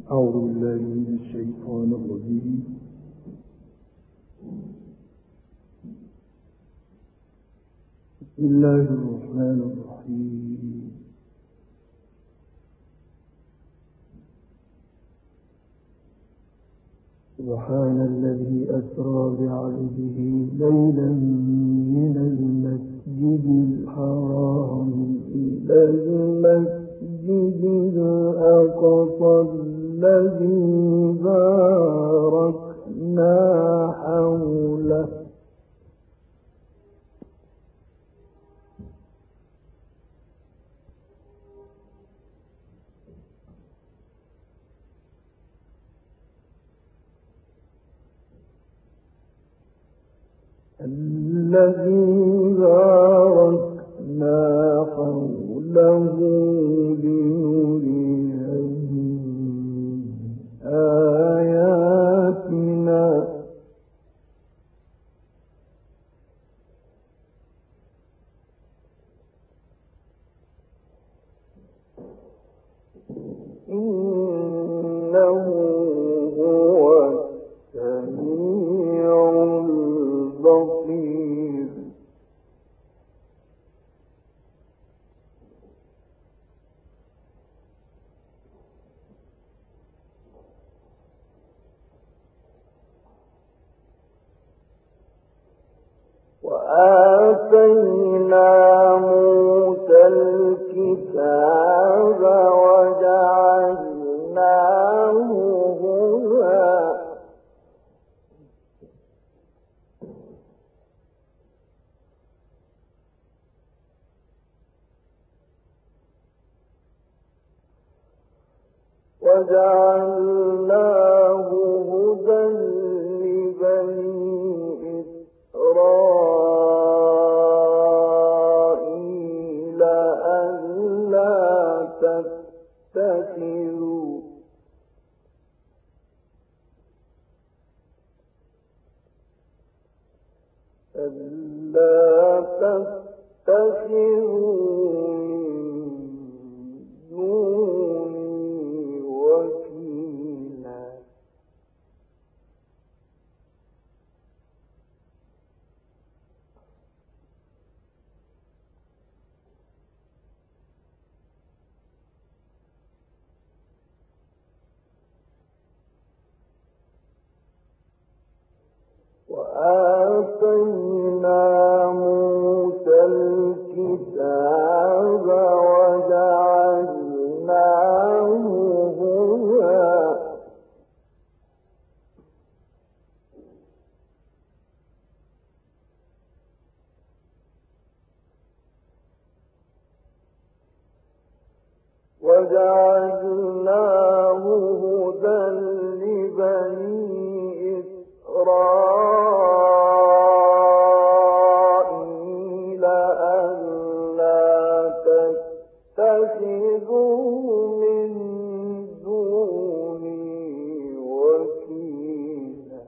أعوذ بالله من الشيطان الرجيم. بسم الله الرحمن الرحيم. سبحان الذي أسرى بعبده ليلا من المسجد الحرام إلى المسجد الأقصى الذي باركنا حوله لنريه من آياتنا إنه هو السميع البصير. وآتينا موسى الكتاب وجعلناه هدى لبني إسرائيل ألا تتخذوا وآتينا موسى الكتاب وجعلناه هدى لبني إسرائيل ألا تتخذوا من دوني وكيلا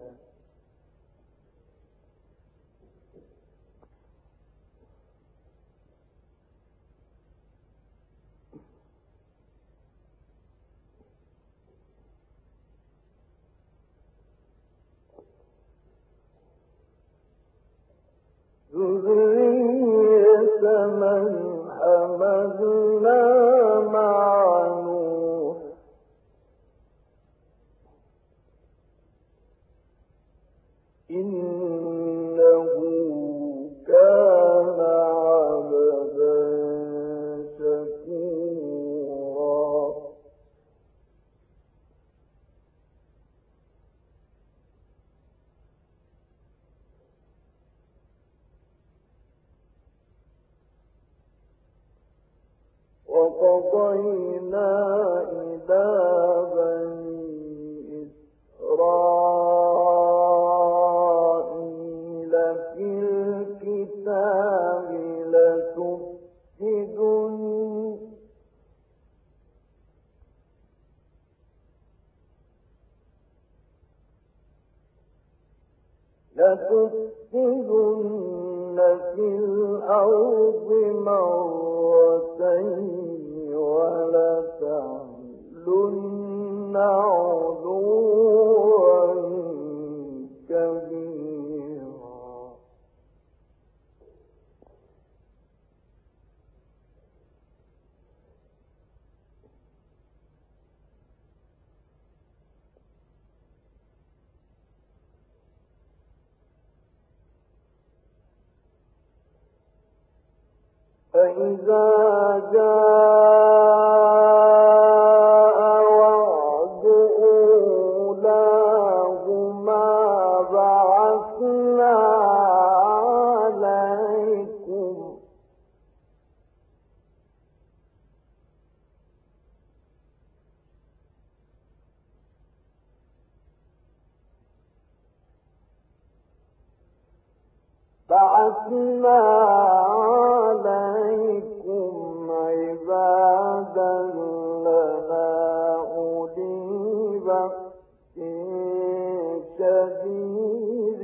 ذرية من حملنا مع نوح إنه كان عبدا شكورا. وقضينا إلى بني إسرائيل في الكتاب لتفسدن في الأرض مرتين ولتعلن عُلُوًّا كَبِيرًا فَإِذَا جَاءَ وَعْدُ أُولَاهُمَا بَعَثْنَا عَلَيْكُمْ عِبَادًا لَّنَا أُولِي بَأْسٍ شَدِيدٍ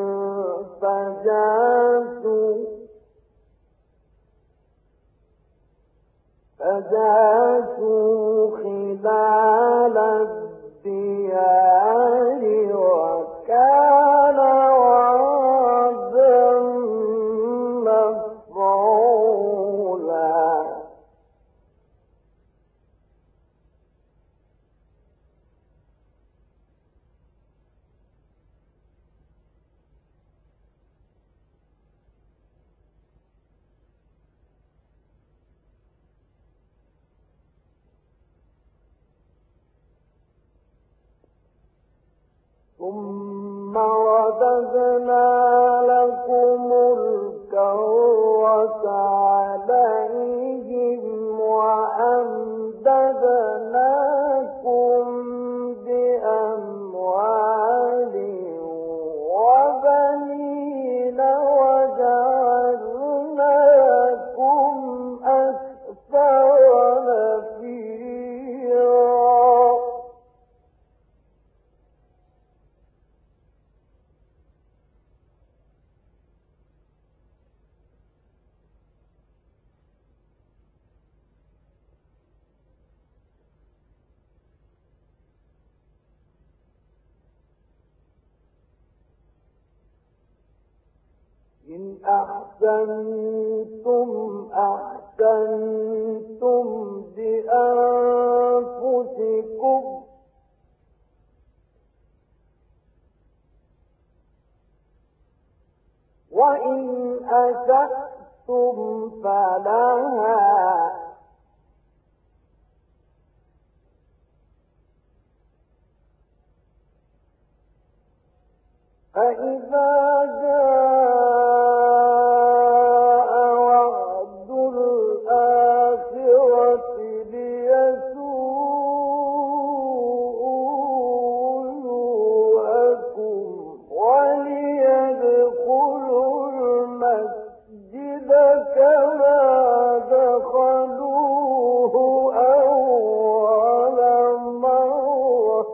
فَجَاسُوا خِلَالَ الدِّيَارِ وَكَانَ وَعْدًا مَّفْعُولًا ثُمَّ رَدَدْنَا لَكُمُ الْكَرَّةَ عَلَيْهِمْ وَأَمْدَدْنَاكُم بِأَمْوَالٍ وَبَنِينَ وَجَعَلْنَاكُمْ أَكْثَرَ نَفِيرًا إِنْ أَحْسَنتُمْ أَحْسَنتُمْ لِأَنفُسِكُمْ وَإِنْ أَسَأْتُمْ فَلَهَا فَإِذَا جَاءَ وَعْدُ الْآخِرَةِ لِيَسُوءُوا وُجُوهَكُمْ وَلِيَدْخُلُوا الْمَسْجِدَ كَمَا دَخَلُوهُ أَوَّلَ مَرَّةٍ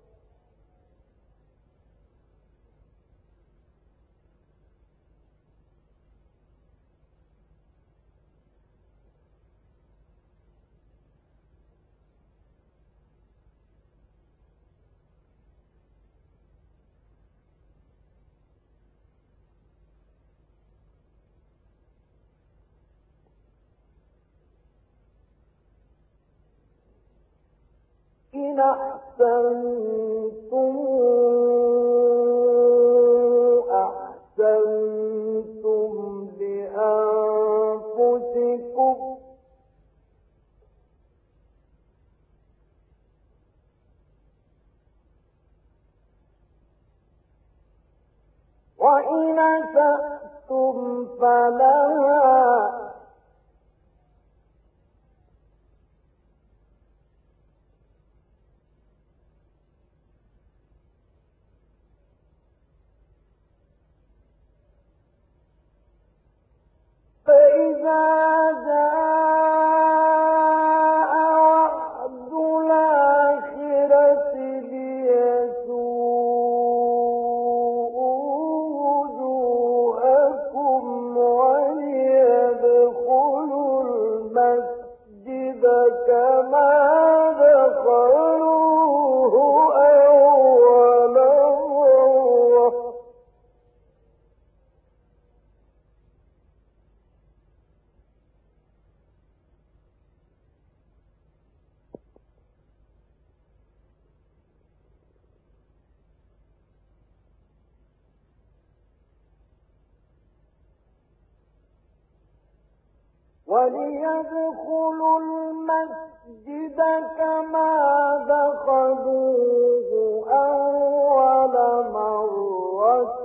إِنْ أَحْسَنتُمْ أَحْسَنتُمْ لِأَنفُسِكُمْ وَإِنْ أَسَأْتُمْ فَلَهَا فَإِذَا جَاءَ وَعْدُ الْآخِرَةِ لِيَسُوءُوا وُجُوهَكُمْ وَلِيَدْخُلُوا الْمَسْجِدَ كَمَا دَخَلُوهُ وليدخلوا المسجد كما دخلوه أول مرة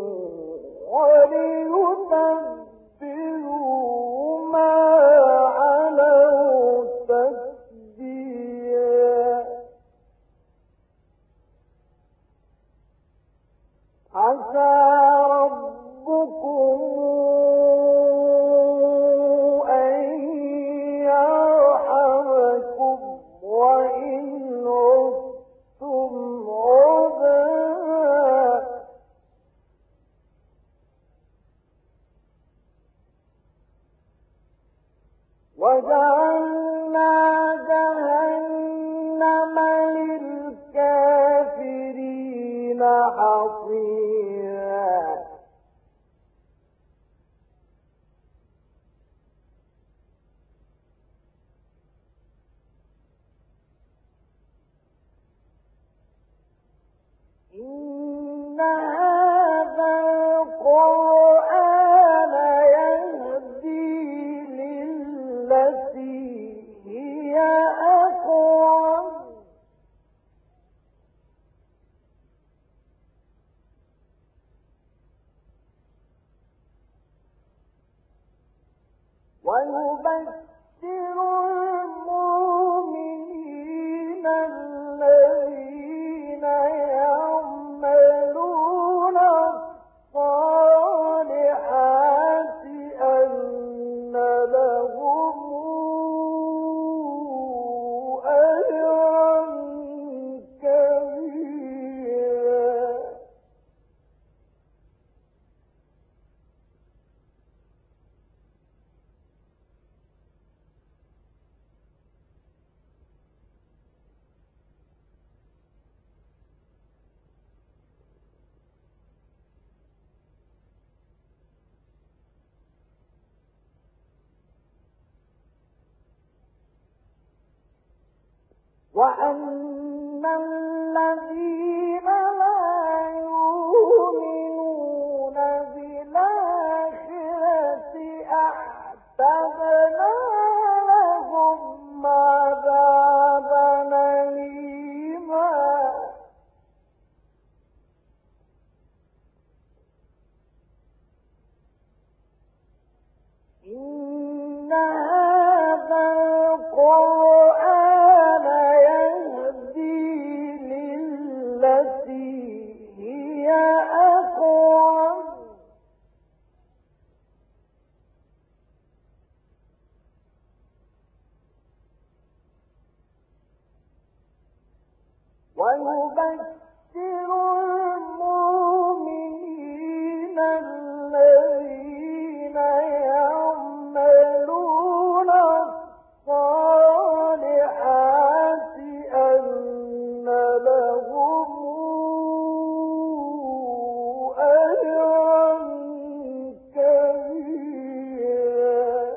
وليتبروا ما علوا تتبيرا عسى ربكم أن يرحمكم وإن عدتم عدنا وجعلنا جهنم للكافرين حصيرا إن هذا القرآن يهدي للتي هي أقوم ويبشر المؤمنين الذين يعملون الصالحات أن لهم أجرا كبيرا وأن الذين لا يؤمنون بالآخرة أعتدنا لهم عذابا أليما إن هذا القرآن يهدي للتي هي أقوم ويبشر المؤمنين الذين يعملون الصالحات أن لهم أجرا كبيرا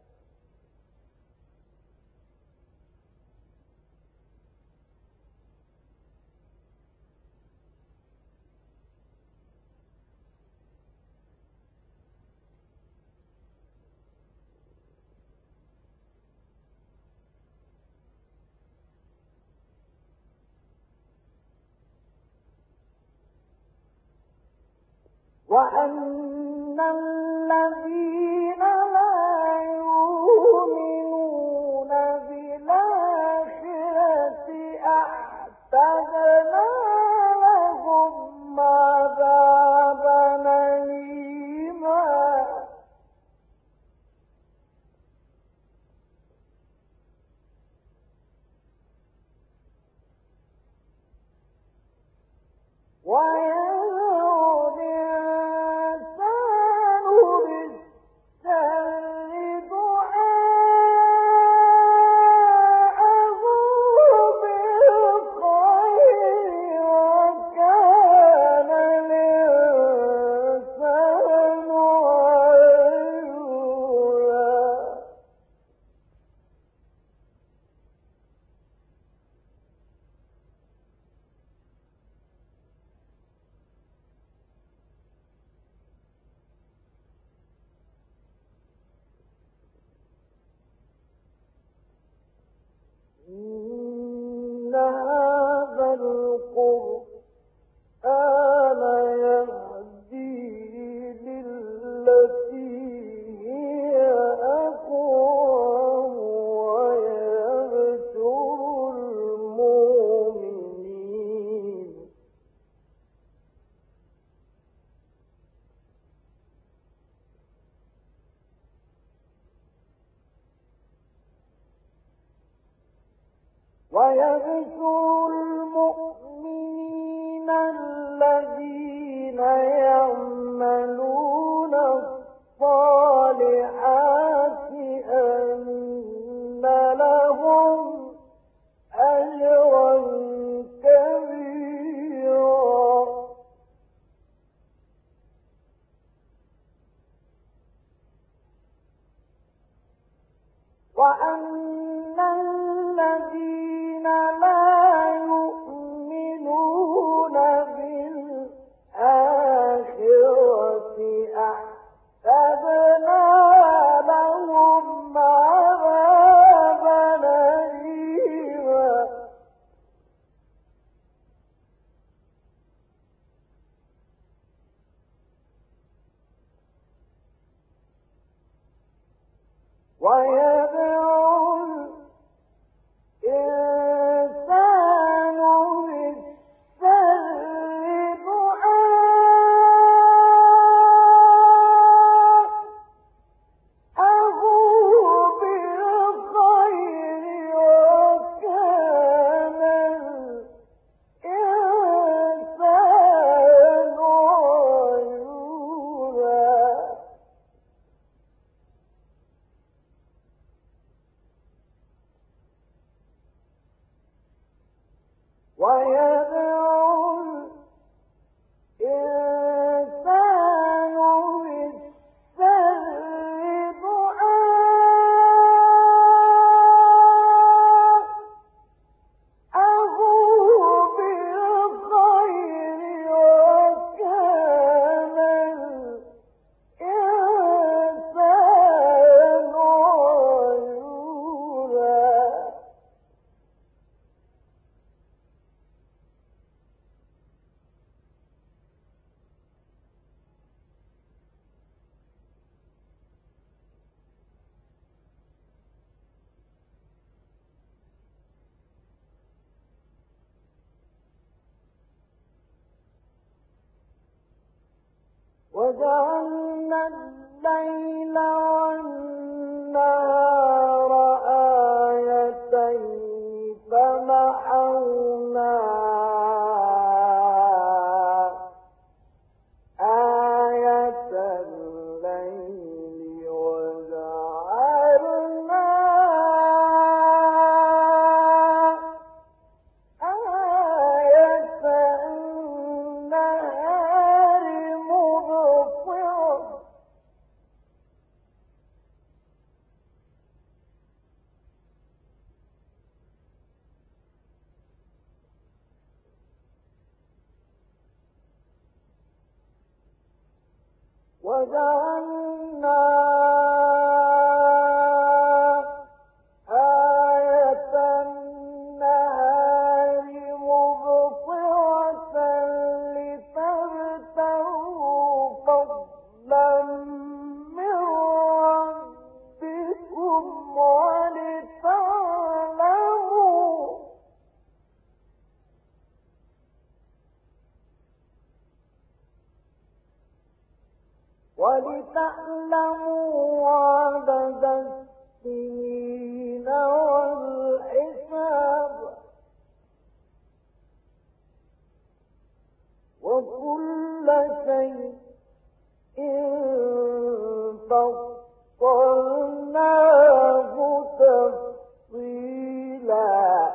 وأن الذين لا يؤمنون بالآخرة أعتدنا لهم عذابا أليما ويدعو الإنسان بالشر دعاءه بالخير ويبشر المؤمنين الذين يعملون الصالحات أن لهم أجرا كبيرا وأن الذين لا يؤمنون بالآخرة أعتدنا لهم عذابا أليما ويدعو الإنسان بالشر دعاءه بالخير وكان الإنسان عجولا ويدعو الإنسان بالشر دعاءه بالخير وكان الإنسان عجولا وجعلنا الليل والنهار آيتين فمحونا آية الليل وجعلنا آية النهار مبصرة وجعلنا آية النهار مبصرة لتبتغوا فضلا من ربكم ولتعلموا عدد السنين والحساب وكل شيء فصلناه تفصيلا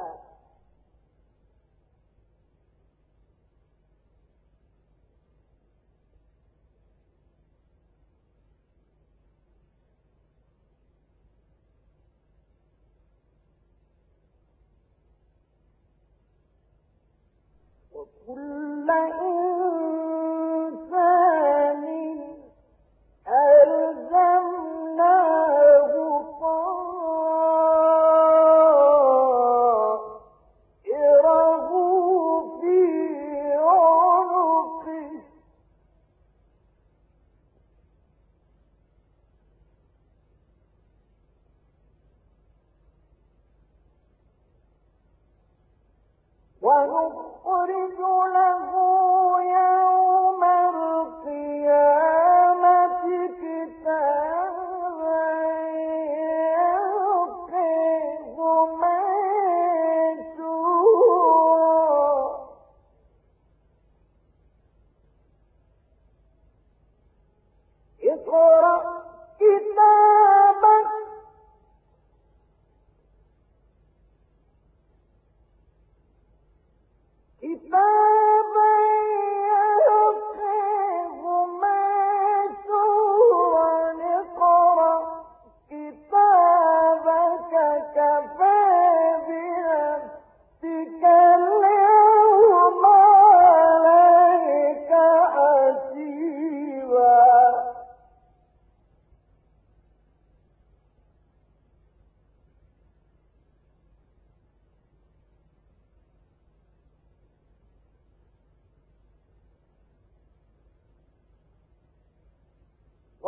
وكل إنسان ألزمناه طائره في عنقه ونخرج له يوم القيامة كتابا يلقيه منشورا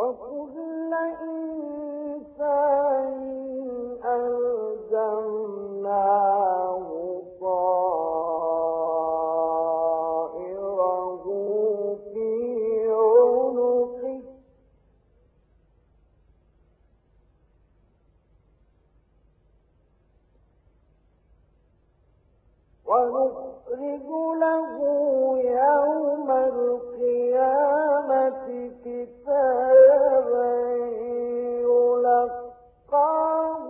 وكل إنسان ألزمناه طائره في عنقه ونخرج له يوم القيامة كتابا يلقاه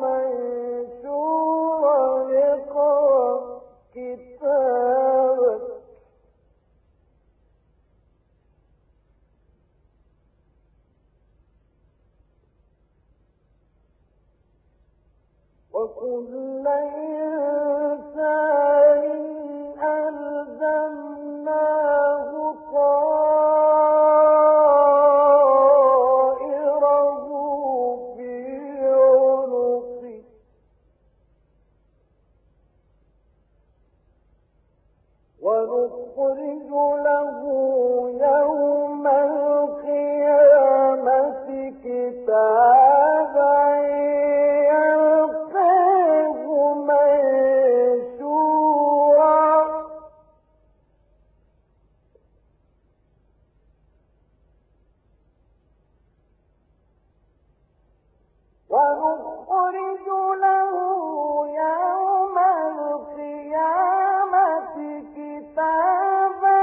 منشورا اقرأ كتابك وكل إنسان ألزمناه طائره في عنقه ونخرج له يوم القيامة كتابا يلقاه منشورا ونخرج له يوم القيامة كتابا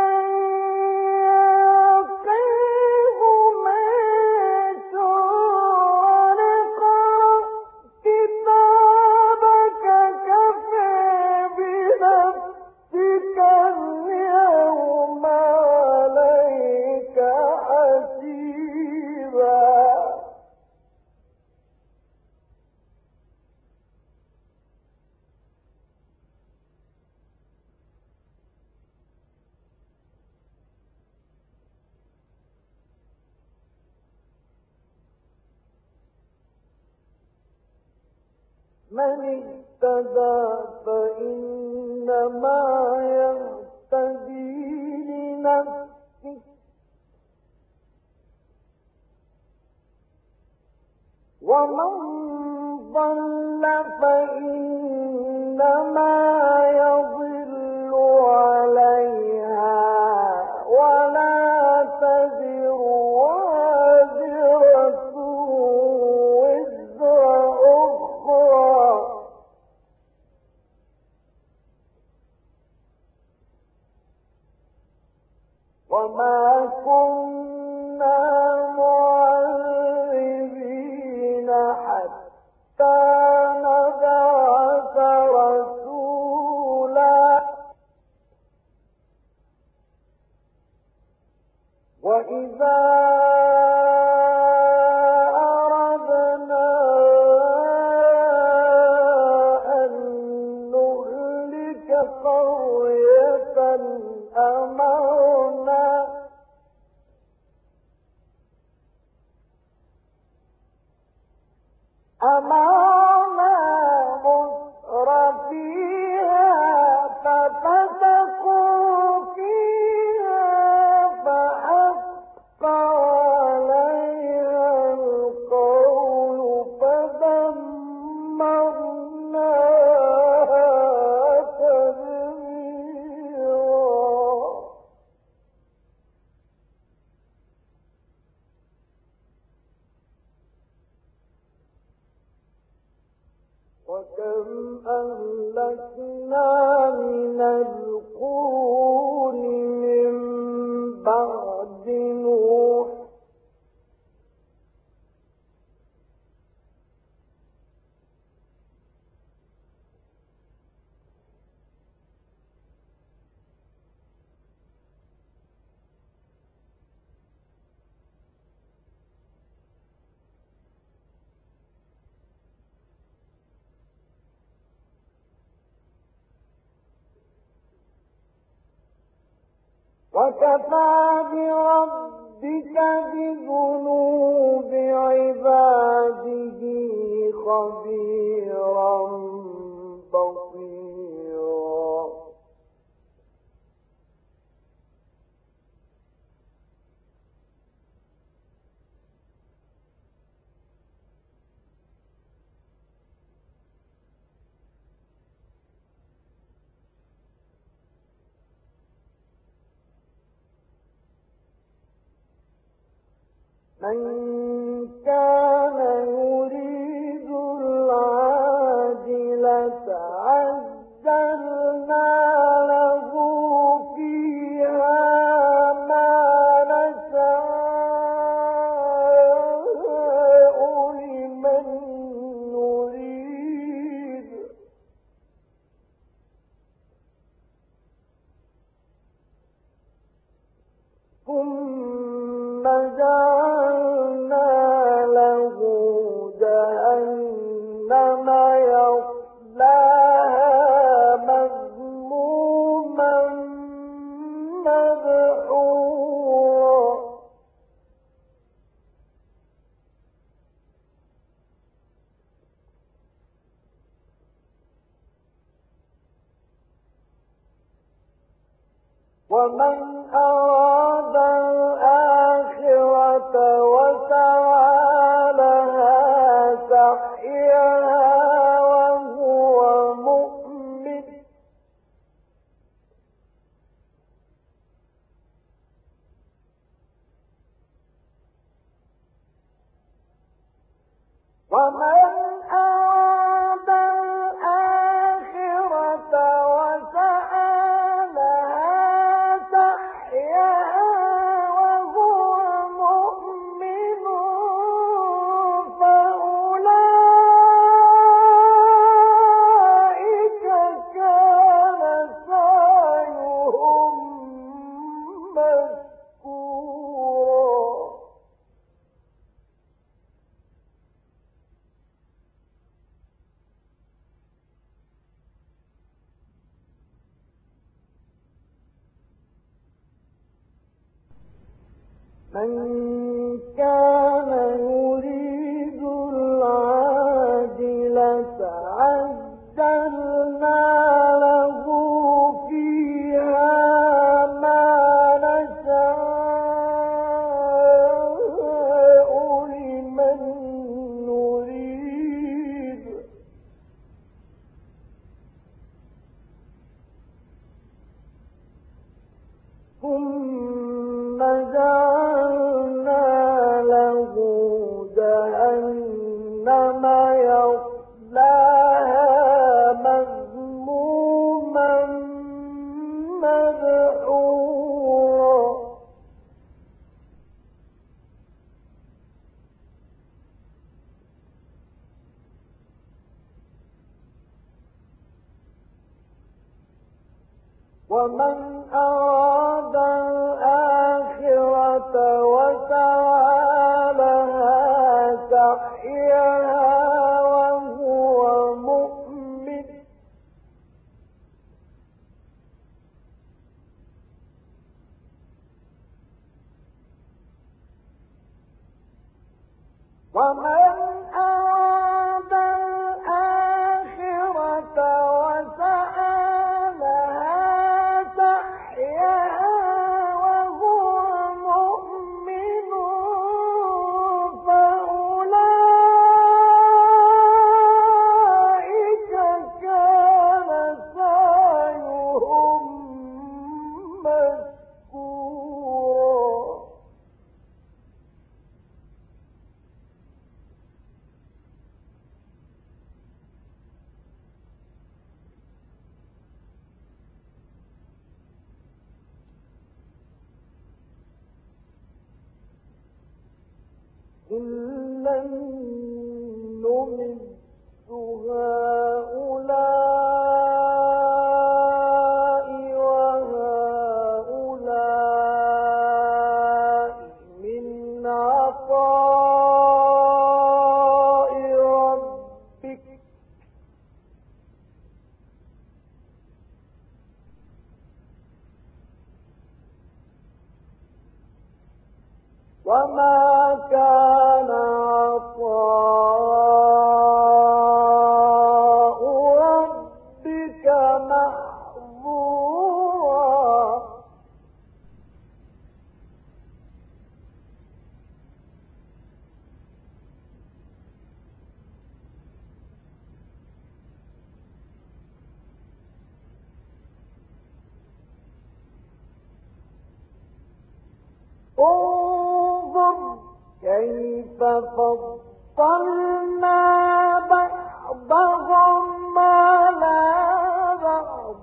يلقاه منشورا اقرأ كتابك كفى بنفسك اليوم عليك حسيبا من اهتدى فإنما يهتدي لنفسه ومن ضل فإنما يضل عليها ولا تزر وازرة وزر أخرى وما كنا معذبين حتى نبعث رسولا وإذا أردنا أن نهلك قرية أمرنا مترفيها ففسقوا فيها فحق عليها القول فدمرناها تدميرا وكم أهلكنا من القرون من بعد نوح وكفى بربك بذنوب عباده خبيرا بصيرا من كان يريد العاجلة عجلنا له فيها ما نشاء لمن نريد ثم جعلنا له جهنم يصلاها مذموما مدحورا ومن أراد الآخرة وسعى لها سعيها وهو مؤمن ومن أراد الآخرة وسعى لها سعيها وهو مؤمن فأولئك كان سعيهم مشكورا من كان يريد العاجلة عجلنا له فيها ما نشاء لمن نريد ثم جعلنا له جهنم يصلاها مذموما مدحورا ومن أراد الآخرة وسعى لها سعيها وهو مؤمن ومن أراد الآخرة وسعى لها سعيها وهو مؤمن فأولئك كان سعيهم مشكورا كلا نمد هؤلاء وهؤلاء من عطاء ربك وما كان عطاء ربك محظورا انظر كيف كيف فضلنا بعضهم على بعض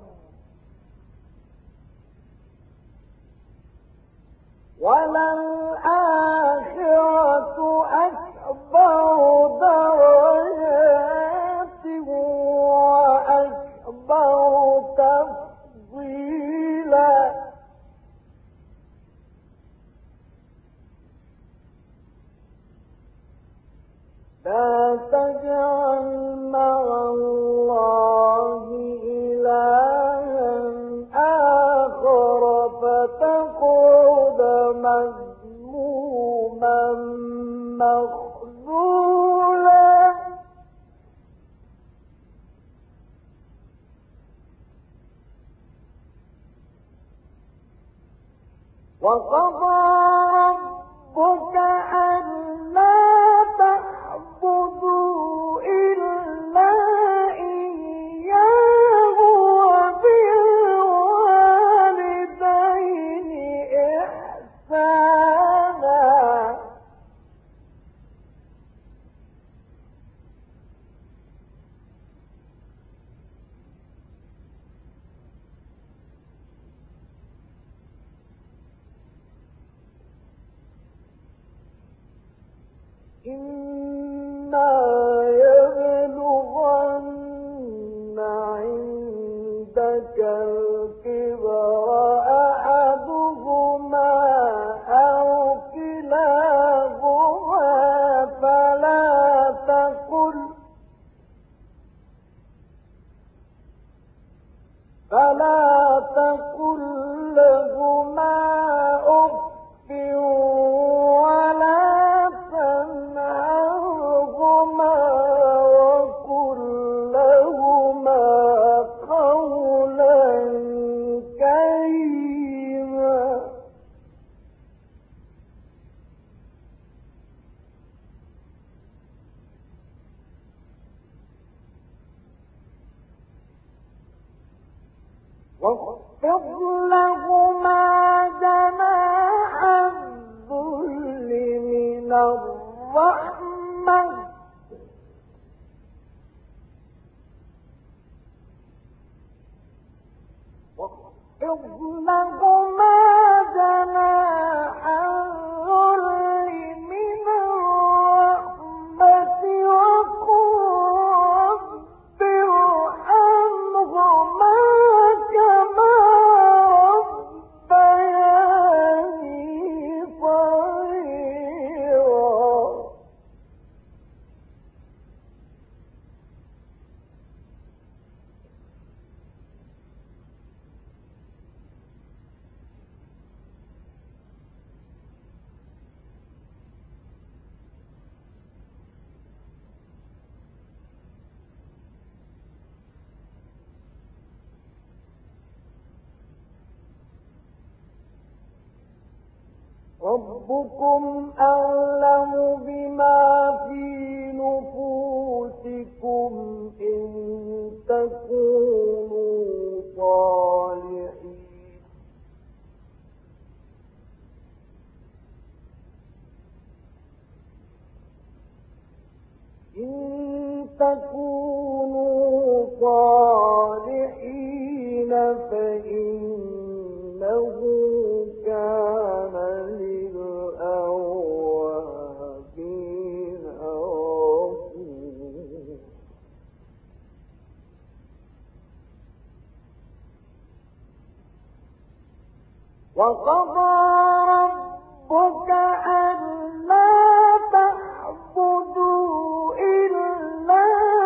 وللآخرة أكبر درجات وأكبر تفضيلا لا تجعل مع الله إلها آخر فتقعد مذموما مخذولا وقضى ربك ألا تعبدوا إلا إياه وبالوالدين إحسانا إما يبلغن عندك الكبر أحدهما أو كلاهما فلا تقل لهما أف ولا تنهرهما وقل لهما قولا كريما واخفض لهما جناح الذل من الرحمة واخفض لهما جناح الذل من الرحمة وقل رب ارحمهما كما ربياني صغيرا ربكم أعلم بما في نفوسكم إن تكونوا صالحين فإنه كان للأوابين غفورا وقضى ربك ألا تعبدوا إلا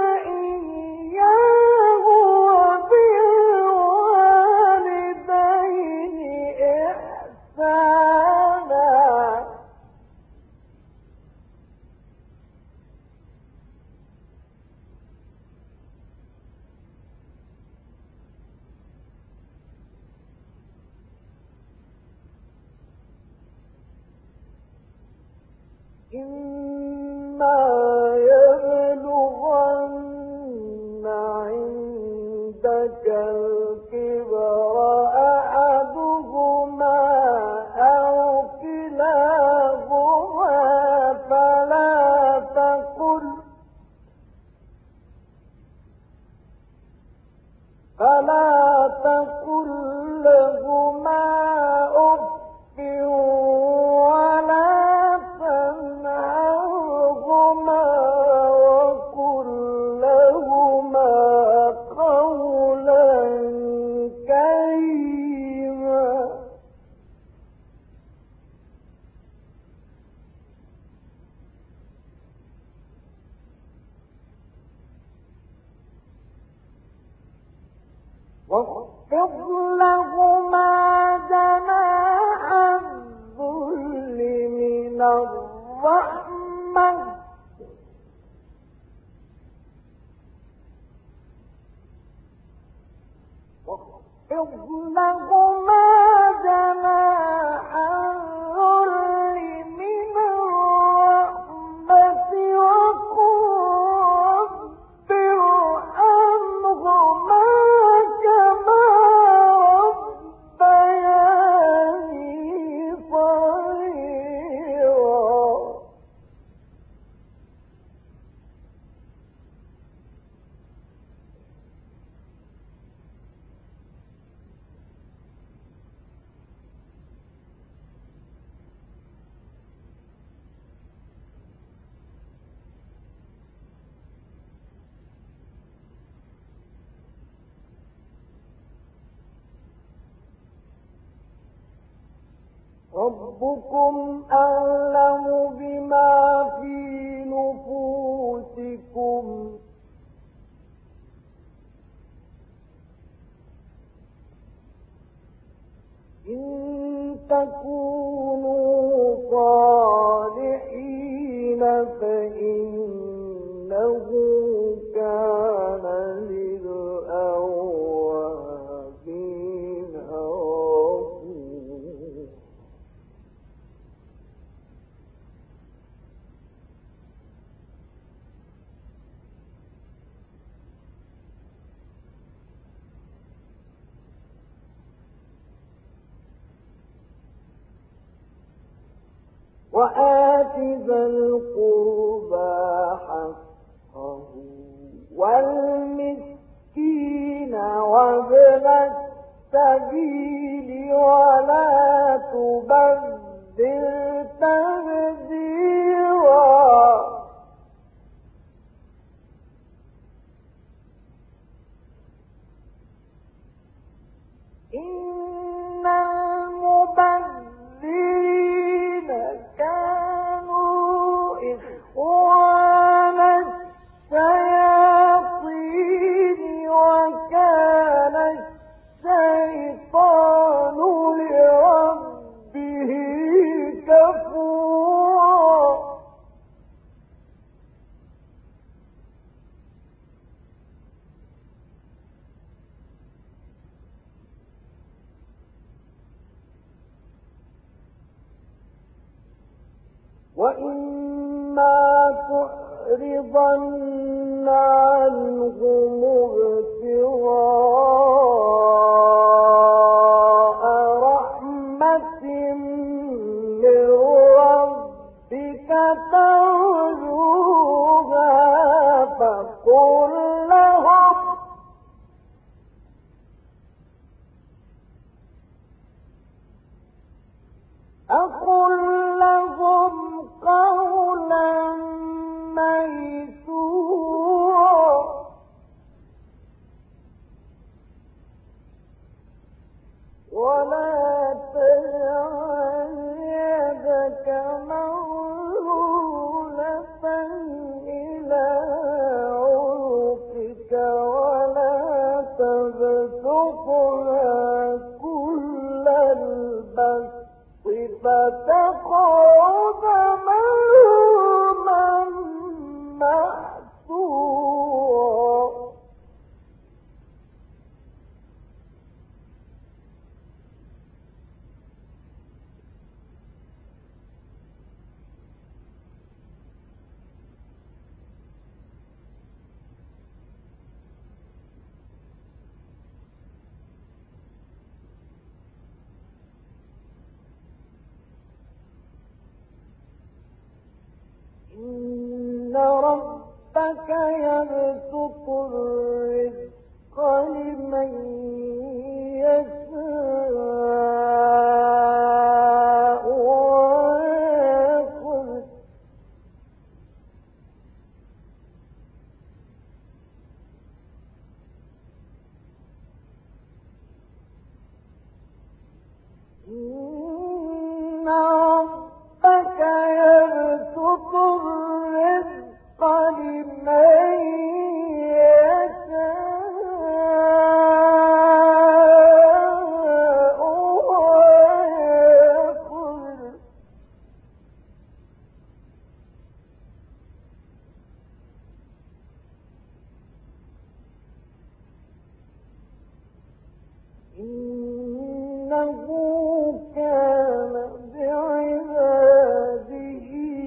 إياه وبالوالدين إحسانا إما يبلغن عندك الكبر أحدهما أو كلاهما واخفض لهما جناح الذل من الرحمة واخفض لهما جناح الذل من الرحمة وقل رب ارحمهما كما ربياني صغيرا ربكم أعلم بما في نفوسكم إن تكونوا صالحين فإنه كان للأوابين غفورا وآت ذا القربى حقه والمسكين وابن السبيل ولا تبذر تبذيرا إن المبذرين كانوا إخوان الشياطين وكان الشيطان لربه كفورا وإما تعرضن عنهم ابتغاء رحمة من ربك ترجوها فقل لهم قولا ميسورا ولا تجعل يدك مغلولة إلى عنقك ولا تبسطها كل البسط فتقعد ملوما محسورا إن ربك كان بعباده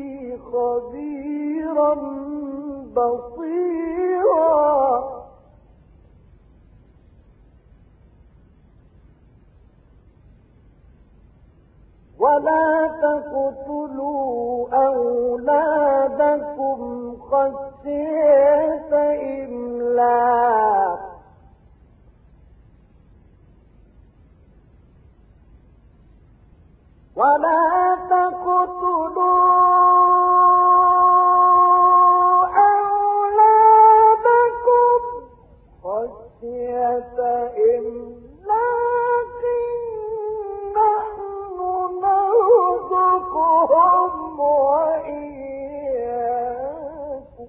خبيرا بصيرا ولا تقتلوا أولادكم خشية إملاق ولا تقتلوا أولادكم خشية إملاق نحن نرزقهم وإياكم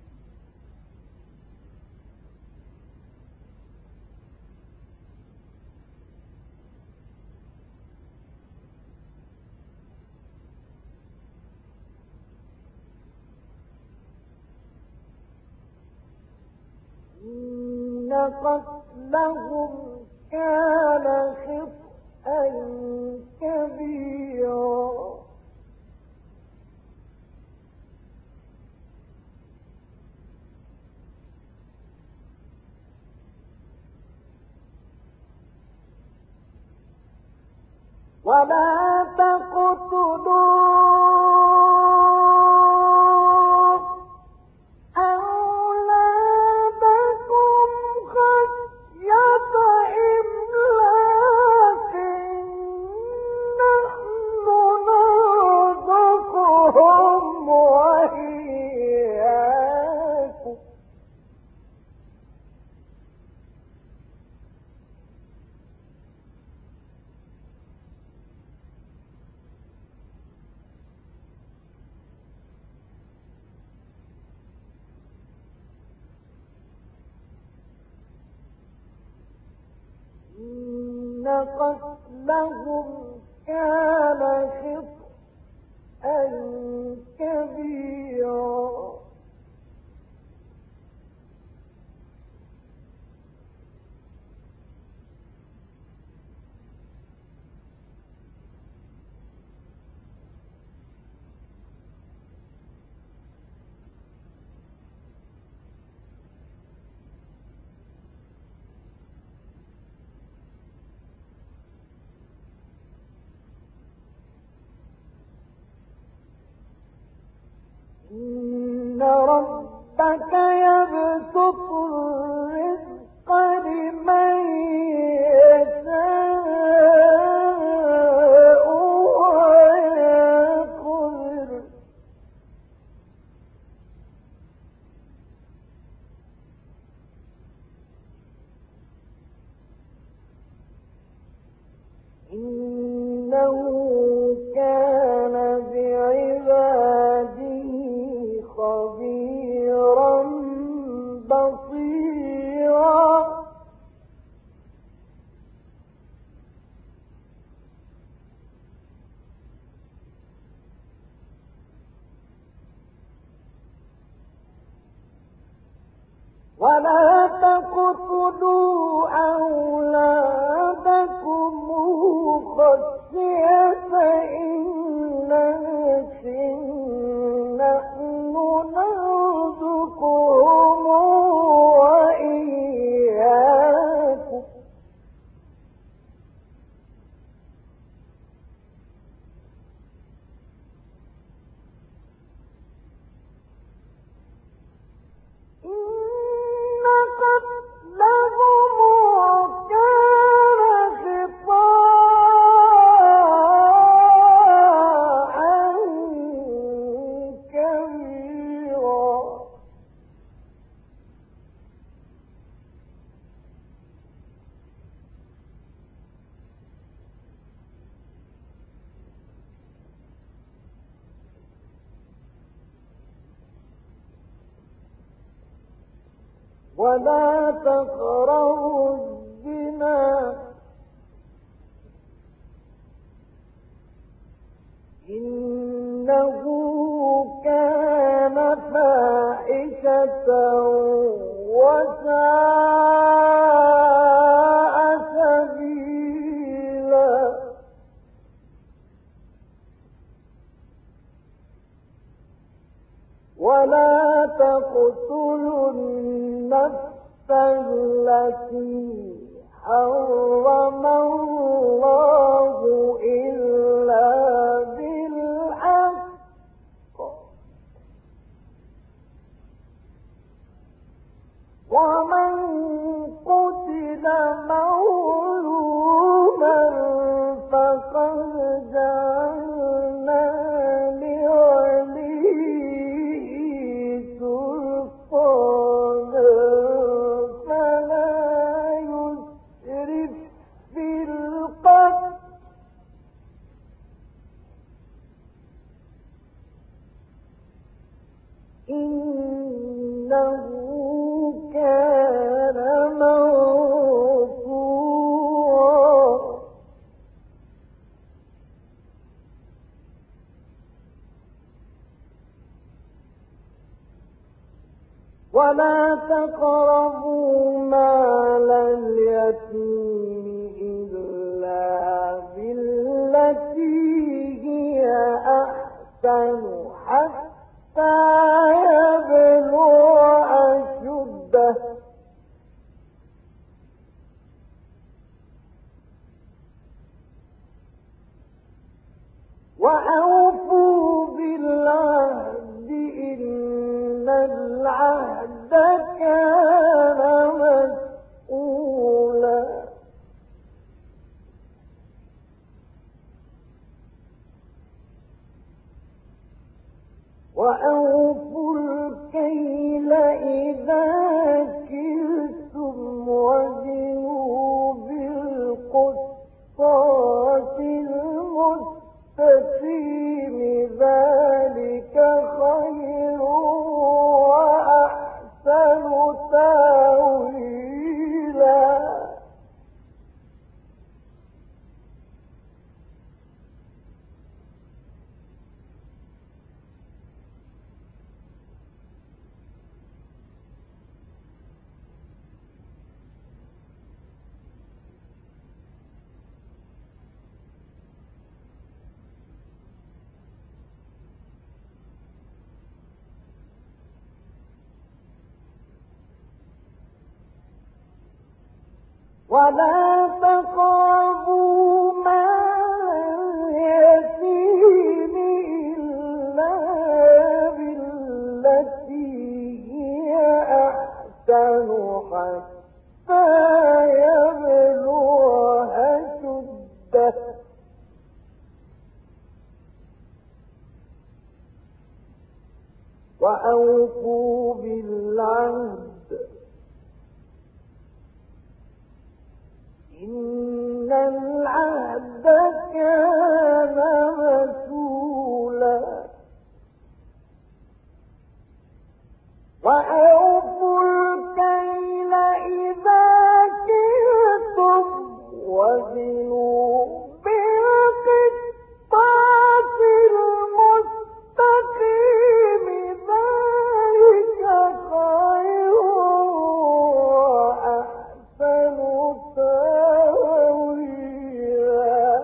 إن قتلهم كان خطأ كبيرا ولا تقتلوا أولادكم خشية إملاق نحن نرزقهم وإياكم إن قتلهم كان خطأ كبيرا إن ربك يبسط الرزق لمن يشاء ويقدر إنه كان بعباده خبيرا بصيرا ولا تقتلوا أولادكم خشية إملاق نحن نرزقهم وإياكم إن قتلهم كان خطأ كبيرا ولا تقربوا الزنا إنه كان فاحشة وساء سبيلا ولا تقتلوا النفس التي حرم الله إلا بالحق ومن قتل مظلوما فقد جعلنا لوليه سلطانا فلا يسرف في القتل إنه كان منصورا ولا تقربوا مال اليتيم إلا بالتي هي أحسن حتى يبلغ أشده وأوفوا بالعهد إن العهد كان مسؤولا وأوفوا الكيل إذا كلتم وزنوا بالقسطاس المستقيم ذلك خير وأحسن تأويلا ولا تقربوا مال اليتيم إلا بالتي هي أحسن حتى يبلغ أشده وأوفوا بالعهد إن العهد كان مسؤولا وأوفوا الكيل إذا كلتم وزنوا بالقسطاس المستقيم ذلك خير وأحسن تأويلا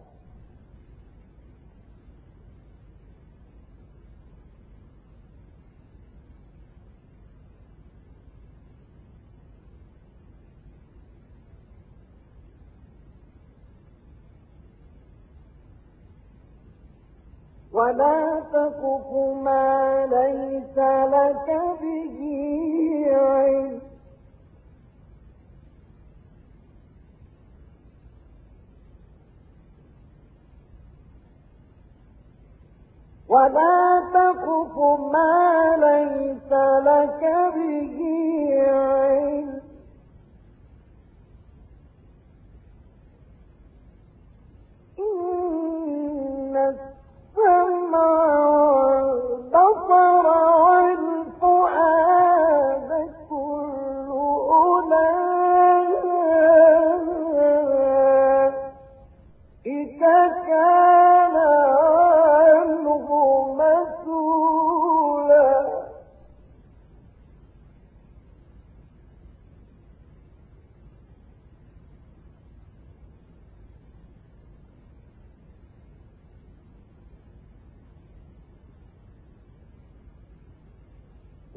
ولا تقف ما ليس لك به علم ولا تقف ما ليس لك به علم إن السمع والبصر والفؤاد كل أولئك كان عنه مسؤولا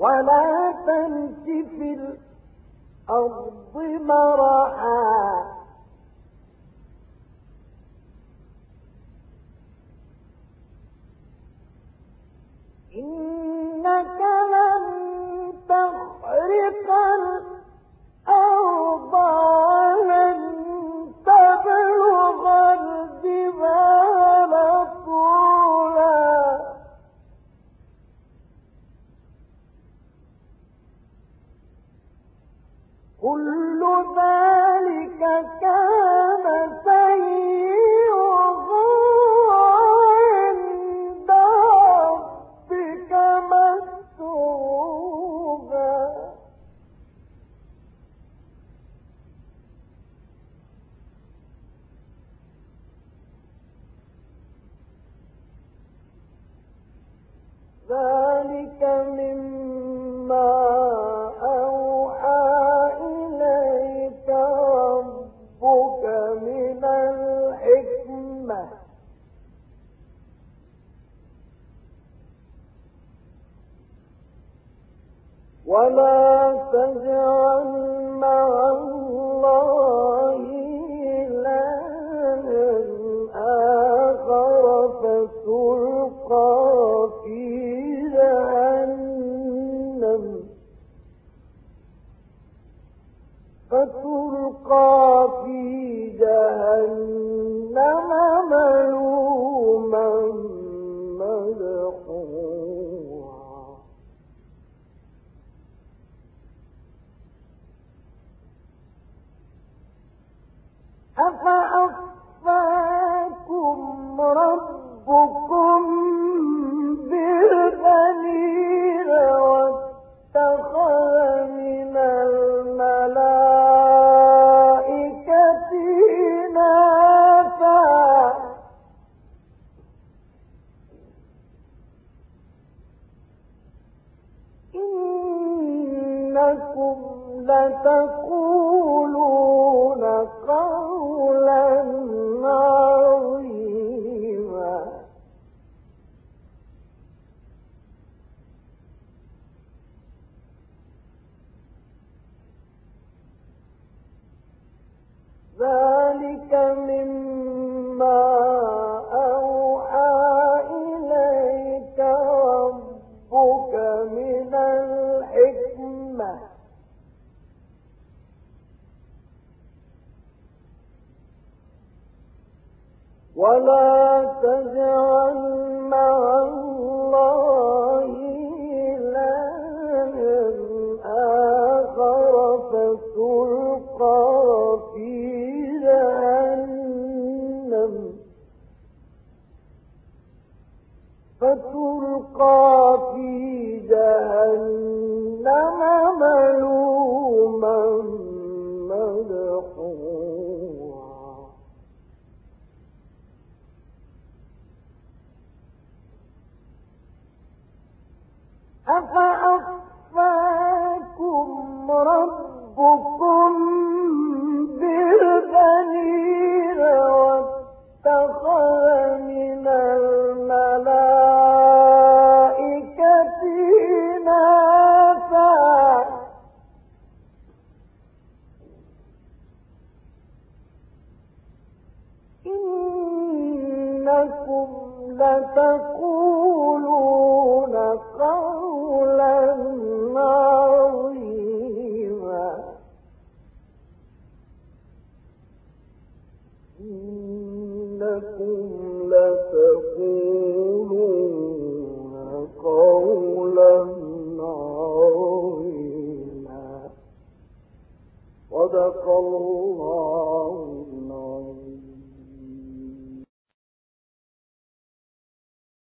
ولا تمش في الأرض مرحا إنك لن تخرق الأرض ولن تبلغ الجبال طولا كل ذلك كان سيئه عند ربك مكتوبا ذلك مما أوحى إليك ربك من الحكمة ولا تجعل مع الله إلها آخر فتلقى في جهنم ملوما مدحورا أفأصفاكم ربكم بالبنين واتخذ من الملائكة إناثا إنكم لتقولون قولا عظيما ذلك مما أوحى إليك ربك من الحكمة ولا تجعل مع الله إلها آخر فتلقى في جهنم ملوما مدحورا أفأصفاكم ربكم بالبنين واتخذ من الملائكة إناثا إنكم لتقولون قولا عظيما إنكم لتقولون قولا عظيما صدق الله